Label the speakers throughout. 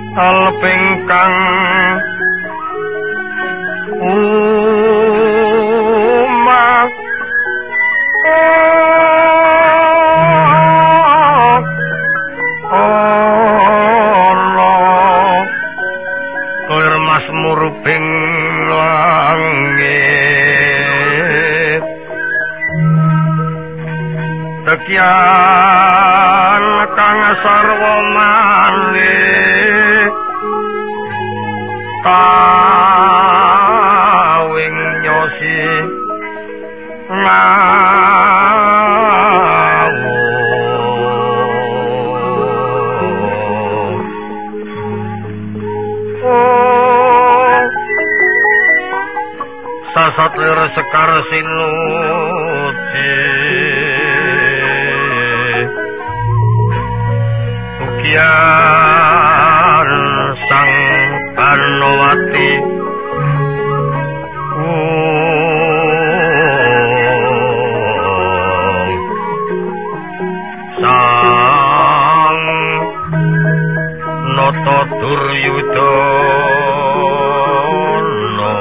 Speaker 1: alpingkang muruping langit tekian kang sarwa malih tawing nyosi satlir sekar sinuci ukian sang Panowati sang Nata Duryudana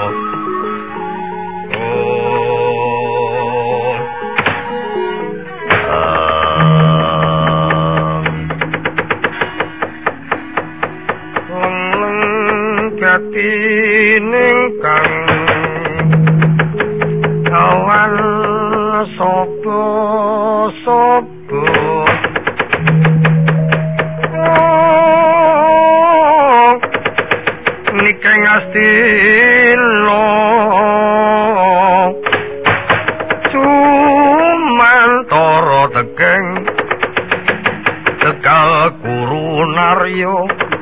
Speaker 1: ningkang awan sopo-sopo nikeng astilo cumantara tegeng tegal kurunaryo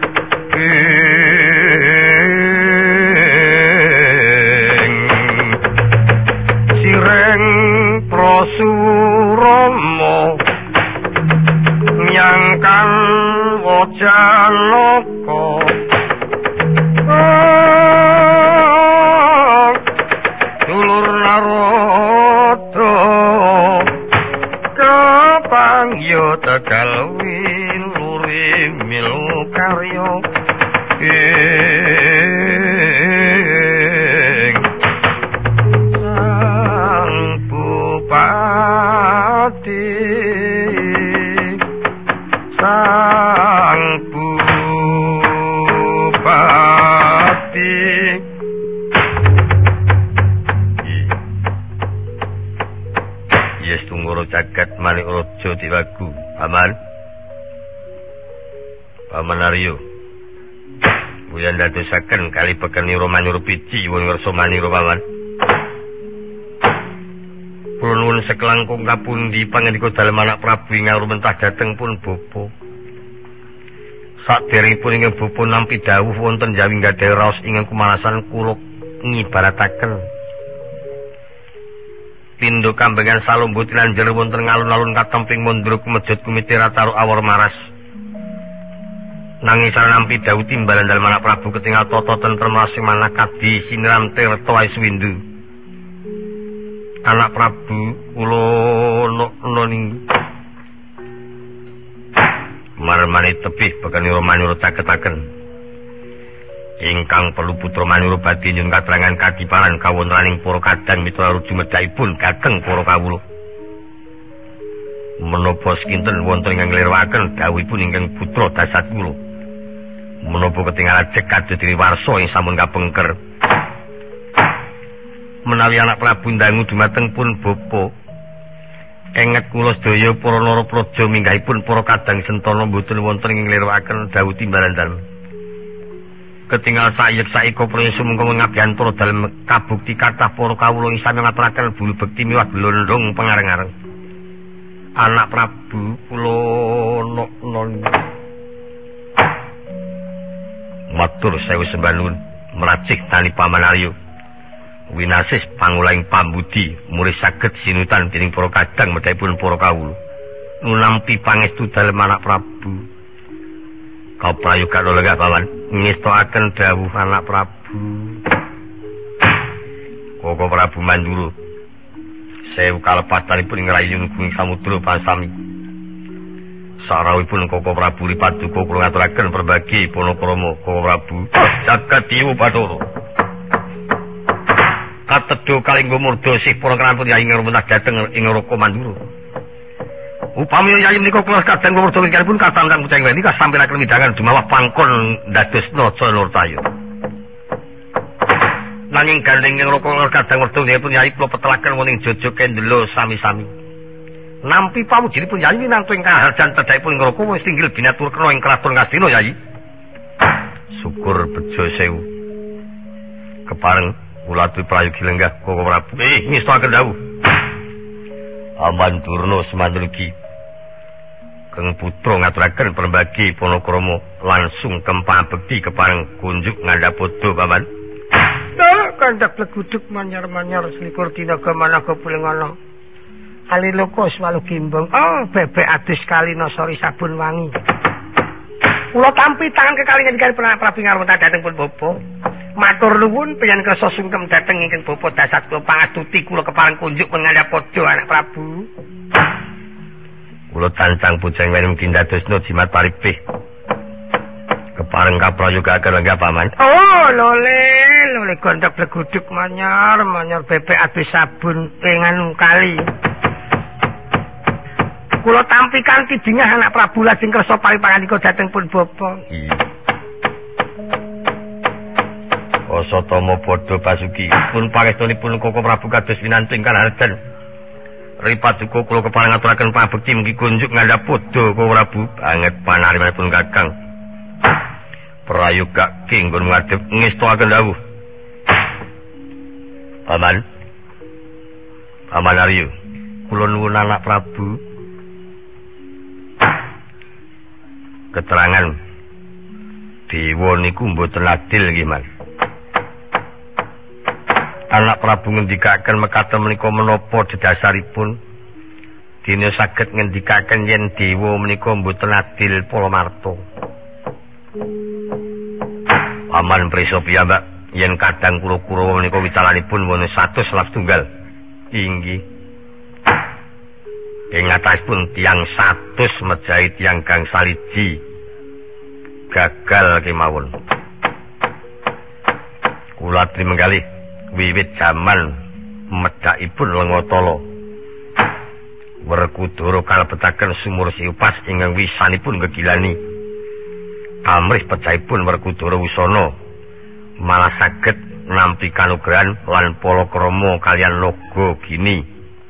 Speaker 1: Surama nyangkan wajalaka dulur Narada kapangya tegal wiluri milu karya sang Bupati yes tunggoro jagat manik rojo diwagu paman Aryo buyan dadosaken kali peken niro manur pici wong ngerso maniro paman Purun sekelangkung kapundi pangandika dalem anak Prabu ingkang rumentah dhateng pun bapa. Saderengipun ingkang bapa nampi dawuh wonten Jawi gadhah raos ingkang kumalasan kula ngibarataken. Pindha kambengan salumbu tilan jero wonten ngalun-alun katemping mondro kumejut kumiti rataro awor maras. Nanging sareng nampi dawuh timbalan dalem anak Prabu ketingal tata tentrem rasih manakadi siniram tirta Iswindu. Anak Prabu kula ning marmane tebih bekanira manurut sagetaken ingkang perlu putra manurut badhe nyuwun katerangan kadiparan kawontenaning para kadang mitra ruju medhaipun gageng para kawula menapa sekinten wonten ingkang nglirwakaken dawuhipun ingkang putra dasat kula menapa ketingal ajeg kadhetiri warsa ing sampun kapengker menawi anak Prabu ndangu dumateng pun bapa enget kula sedaya para narapraja minggahipun para kadang sentana mboten wonten ing nglirwakaken dawuh timbalan dalem ketingal sayek saika priyasa mengko ngabiyantara dalem kabukti kathah para kawula ing sami ngaturaken bulu bekti miwah glondhong pangareng-areng anak Prabu kula non matur sewu sembah nuwun meracik tani Paman Aryo winasis pangulaing pambudi murid saged sinutan dening para kadang medhaipun para kawula nunampi pangestu dalem anak Prabu kaprayoga lenggah paman ngestokaken dawuh anak Prabu Koko Prabu Mandura sewu kalepatanipun ngrayu ing samudra pasami Sarawipun Koko Prabu Ripaduka kula ngaturaken perbagi Panakrama Koko Prabu jagat Dewa Bathara. Katedha kalingga murda sih para krampun Yayi ngrumenah dhateng ing Raka Mandura. Upami Yayi menika kula kadang murda ingkangipun katandang pucang weni kasampiraken widangan dumawah pangkon dadosna Canartaya. Nanging gandeng ing Raka kadang murda nggihipun Yayi kula petelaken wonten Jaja Kendela sami-sami. Nampi pamujinipun Yayi minangka ingkang harjan cedhakipun ngroko wis tinggil binatur kena ing kraton Ngastina Yayi. Syukur bejo sewu. Kepareng kula aturi prayogi lenggah Koko Prabu. Ngestakaken dawuh. Aman Durna semandurgi. Kang putra ngaturaken perbagi Panakrama langsung kempang bekti kepareng kunjuk ngandhapada paman.
Speaker 2: Kandak leguduk manyar-manyar selikur dinaga managa pulengono. Aliloko swalu gimbong. Bebek adus kalina sori sabun wangi. Kula tampi tangan kekalingan ingkang Prabu ngarep dhateng pun bapa. Matur nuwun pengen kersa sungkem dhateng ingkang bapa dasat kula pangastuti kula kepareng kunjuk ngandhapada anak Prabu. Kula tancang pucang weni mungkin dadosna jimat paripih. Kepareng kaprayogaken lenggah paman. Lole gondok leguduk manyar bebek adus sabun ing kali. Kula tampi kanthi dingah anak Prabu lajeng kersa paripangandika dhateng pun bapa.
Speaker 1: Asatama padha pasuki pun pangestunipun Koko Prabu kados winantu ingkang harjan. Ripaduka kula kepareng ngaturaken pangabekti mugi kunjuk ngandhapada Koko Prabu banget panarimanipun Kakang. Prayoga kenggon ngadhep ngestakaken dawuh. Paman Arya, kula nuwun anak Prabu. Keterangan dewa niku mboten adil nggih, Mas. Anak Prabu ngendikaken mekaten menika menapa dedasaripun? Dene saged ngendikaken yen dewa menika mboten adil Palamarta. Paman prisa piyambak yen kadang kula-kula menika wicalanipun wonten 100 inggih. Ing atasipun tiyang 100 mejahi tiyang gangsal siji gagal kemawon. Kula atri menggalih wiwit jaman medhakipun Lengatala. Werkudara kalebetaken sumur Siupas ingkang wisanipun gegilani. Amrih pecahipun Werkudara Wusana malah saged nampi kanugrahan lan palakrama kaliyan naga gini.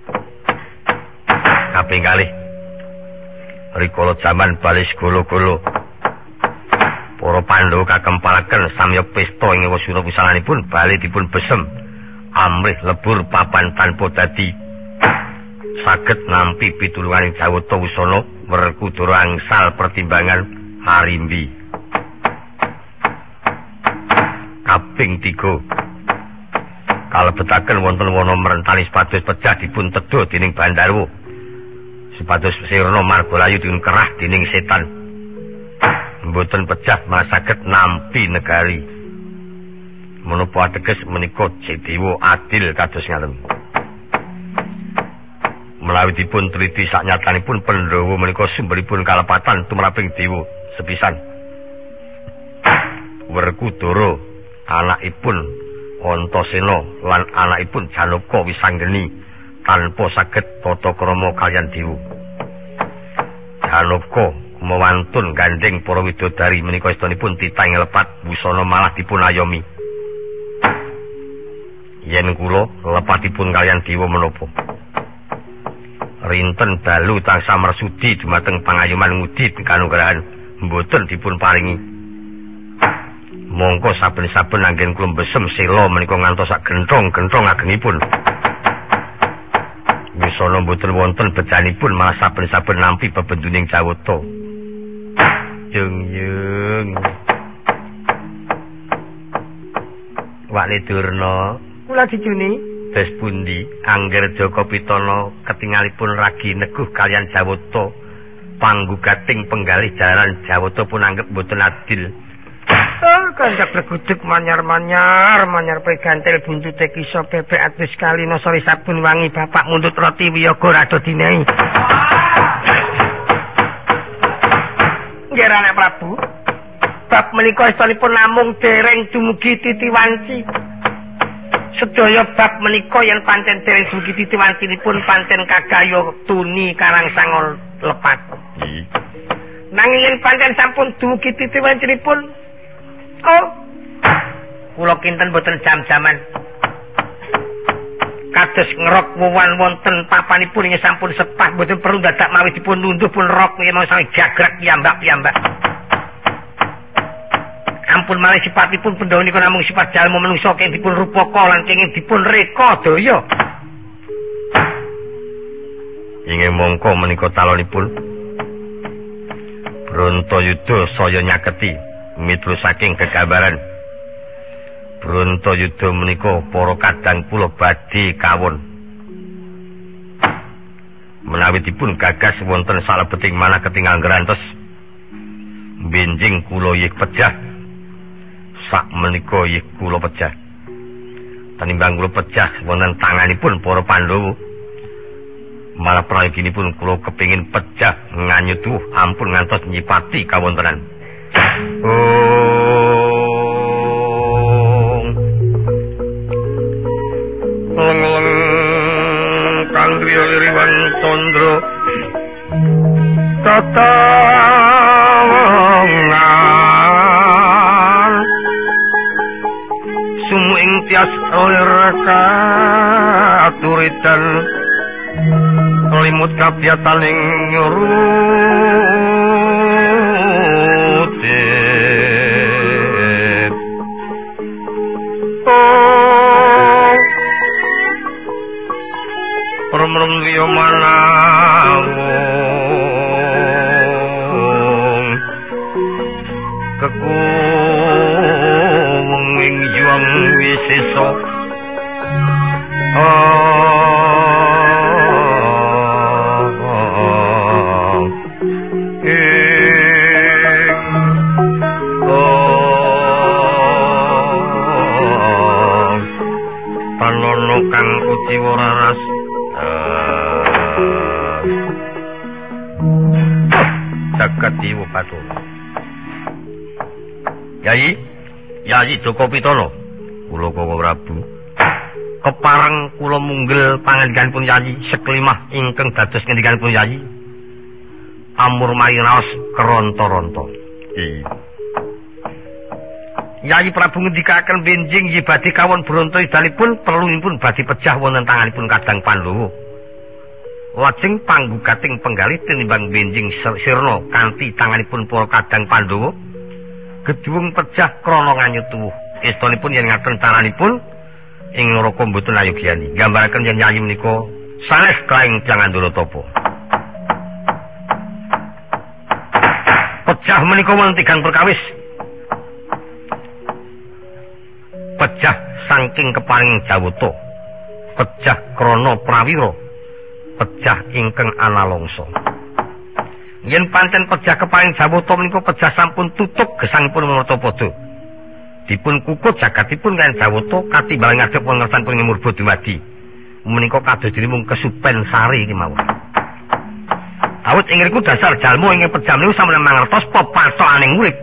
Speaker 1: Kaping kalih rikala jaman balis golo-golo para Pandhawa kakempalaken samya pesta ing wasuna pisananipun bali dipun besem amrih lebur papan tanpa dadi saged nampi pitulunganing Jawata Wusana Werkudara angsal pertimbangan harimbi. Kaping 3 kalebetaken wonten wana merentani sepados pecah dipun tedha dening Bandarwa. Sepados sirna Margalayu dipun kerah dening setan. Mboten pecah malah saged nampi negari. Menapa ateges menika dewa adil kados ngaten. Menawi dipun teliti saknyatanipun Pandhawa menika sumberipun kalepatan tumraping dewa sepisan. Werkudara anakipun Antasena lan anakipun Janaka Wisanggeni tanpa saged tata krama kaliyan dewa. Janaka mewantun gandeng para widodari menika istanipun titang lepat busana malah dipun ayomi. Yen kula lepatipun kaliyan dewa menapa? Rinten dalu tansah marsudi dumateng pangayuman ngudi kanugrahan mboten dipun paringi. Mongko saben-saben anggen kula besem sela menika ngantos sak genthong-genthong agengipun. Wisana mboten wonten bejanipun malah saben-saben nampi bebenduning Jawata. Yung. Wakne Durna,
Speaker 2: kula dijuni
Speaker 1: des pundi angger Jaka Pitana ketingalipun ragi neguh kaliyan Jawata panggugating penggalih jalaran Jawata pun anggap mboten adil.
Speaker 2: Kandak leguduk manyar pegantel buntute kisa bebek adus kalina sori sabun wangi bapak mundut roti wiyaga rada dinai. anak Prabu. Bab menika estunipun namung dereng dumugi Titiwanci. Sedaya bab menika yen pancen dereng dumugi Titiwancinipun pancen kagaya tuni karangsang lepat. Nanging yen pancen sampun dumugi Titiwancinipun, oh, kula kinten boten jam-jaman. Kados ngerok wuwan wonten papanipun ing sampun sepah boten perlu dadak mawi dipun nunduh pun rok yen mau sami jagrak piyambak-piyambak. Ampun malih sipatipun pendhawa nika namung sifat jalma manungsa keng dipun rupaka lan kenging dipun reka daya. Inggih mongko menika talonipun Brontoyuda saya nyaketi miturut saking kegambaran Brontoyuda menika para kadang kula badhe kawon. Menawi dipun gagas wonten salebeting manah ketingal ngrantes benjing kula yih pejah. Sak menika yih kula pejah. Tanimbang kula pejah wonten tanganipun para Pandhawa. Malah prayoginipun kula kepingin pejah nganyutuh ampun ngantos nyipati kawontenan. Leng-leng kang griya liriwan tandra tatawangan sumuing tias lir katuridan limut kabyataning nyuruti permrem liya manawung kekuwing juang wisesa panono kang uciwa raras Jagati Wupatu. Yayi Joko Pitana, kula Kawa Prabu. Kepareng kula munggel pangandikanipun Yayi seklimah ingkang dados ngendikanipun Yayi. Amur marinaos keronto-ronto. Yayi Prabu ngendikaken benjing yen badhe kawon Bronto idalipun perlunipun badhe pejah wonten tanganipun kadang Pandhawa. Lajeng panggugating penggalih tinimbang benjing sirna kanthi tanganipun para kadang Pandhawa gedhuwung pejah krana nganyutuh. Estunipun yen ngaten caranipun ing neraka mboten ayogyani. Gambaraken yen Yayi menika sanes kaing Jangandala Tapa. Pejah menika wonten tigang perkawis. Pejah saking keparing jawata. Pejah krana prawira. Pejah ingkang analongso. Yen pancen pejah keparing jawata menika pejah sampun tutup gesangipun Martapada. Dipun kukut jagatipun kan jawata katimbang ngadhep pangersanipun Murba dumadi. Menika kados mung kesupen sari iki mawon. Awit ing ngriku dasar jalma ing pejah niku sampun mangertos pepatokaning urip.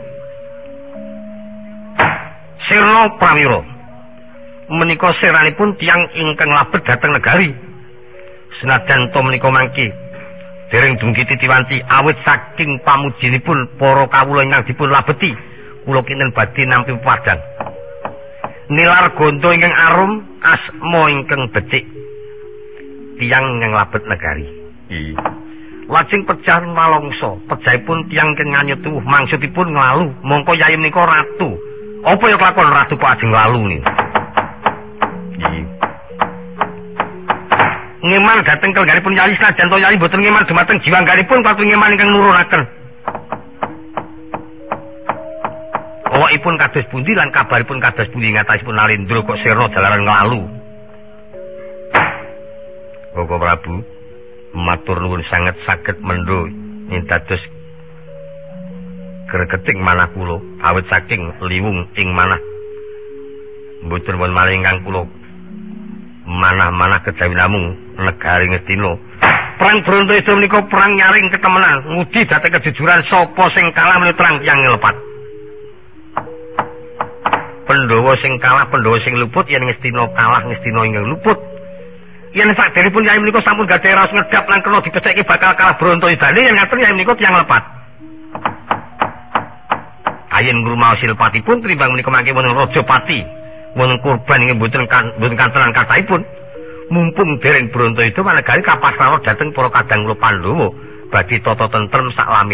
Speaker 2: Sirna prawira. Menika siranipun tiyang ingkang labet dhateng negari. Senajan to menika mangki dereng dumugi Titiwanci awit saking pamujinipun para kawula ingkang dipun labeti kula kinten badhe nampi padang nilar gonto ingkang arum asma ingkang becik tiyang ingkang labet negari. Lajeng pejah malongso pejahipun tiyang ingkang nganyutuh maksudipun nglalu mongko Yayi menika ratu apa ya kelakon ratu kok ajeng lalu niku. Ngeman dhateng kelengganipun Yayi senajan to Yayi boten ngeman dumateng jiwangganipun kaliyan ngeman ingkang nurunaken. Awakipun kados pundi lan kabaripun kados pundi ngatasipun Narendra kok sirna jalaran nglalu. Koko Prabu matur nuwun sanget saged mendho ing dados gregeting manah kula awit saking liwung ing manah. Mboten wonten malih ingkang kula manah-manah kejawi namung negari Ngastina
Speaker 1: Perang Brontoyuda menika perang nyaring ketemenan, ngudi dhateng kejujuran sapa sing kalah menika terang yang ngelepat. Pandhawa sing kalah, Pandhawa sing luput, yen Ngastina kalah, Ngastina ingkang luput. Yen sakderepun Yai menika sampun gadhah raos ngedap lan kena dipeceke bakal kalah Brontoyudane, yen ngaten Yai menika tiyang lepat. Ayen ngrumaos silpatipun tinimbang menika mangke wonten Rajapati, wonten kurban inggih mboten kantenan kathahipun. Mumpung dereng Brontoyuda manegari kapasrara dhateng para kadang kula Pandhawa badhe tata tentrem sak